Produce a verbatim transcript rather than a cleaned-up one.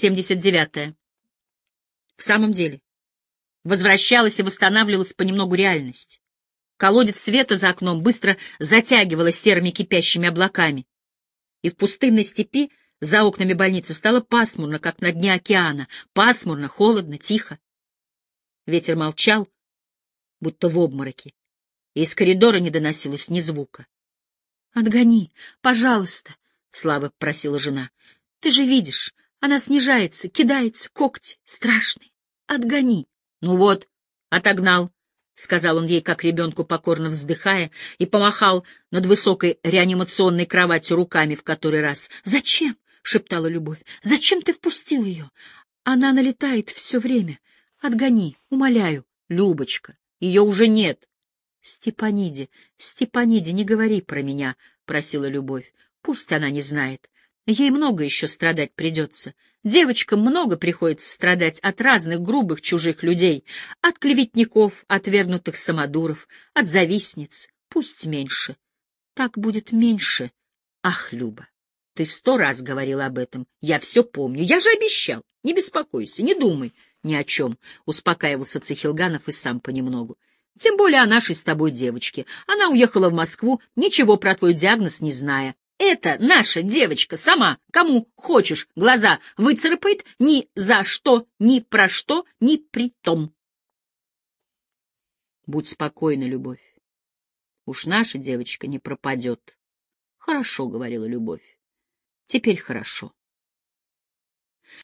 семьдесят девятое. В самом деле, возвращалась и восстанавливалась понемногу реальность. Колодец света за окном быстро затягивалась серыми кипящими облаками, и в пустынной степи за окнами больницы стало пасмурно, как на дне океана, пасмурно, холодно, тихо. Ветер молчал, будто в обмороке, и из коридора не доносилось ни звука. — Отгони, пожалуйста, — слабо просила жена. — Ты же видишь, она снижается, кидается, когти страшные. Отгони. — Ну вот, отогнал, — сказал он ей, как ребенку, покорно вздыхая, и помахал над высокой реанимационной кроватью руками в который раз. — Зачем? — шептала Любовь. — Зачем ты впустил ее? Она налетает все время. Отгони, умоляю. — Любочка, ее уже нет. — Степаниде, Степаниде, не говори про меня, — просила Любовь. — Пусть она не знает. Ей много еще страдать придется. Девочкам много приходится страдать от разных грубых чужих людей, от клеветников, от вернутых самодуров, от завистниц. Пусть меньше. Так будет меньше. Ах, Люба, ты сто раз говорила об этом. Я все помню. Я же обещал. Не беспокойся, не думай ни о чем, — успокаивался Цихилганов и сам понемногу. Тем более о нашей с тобой девочке. Она уехала в Москву, ничего про твой диагноз не зная. Это наша девочка сама, кому хочешь, глаза выцарапает ни за что, ни про что, ни при том. Будь спокойна, Любовь. Уж наша девочка не пропадет. Хорошо, — говорила Любовь. Теперь хорошо.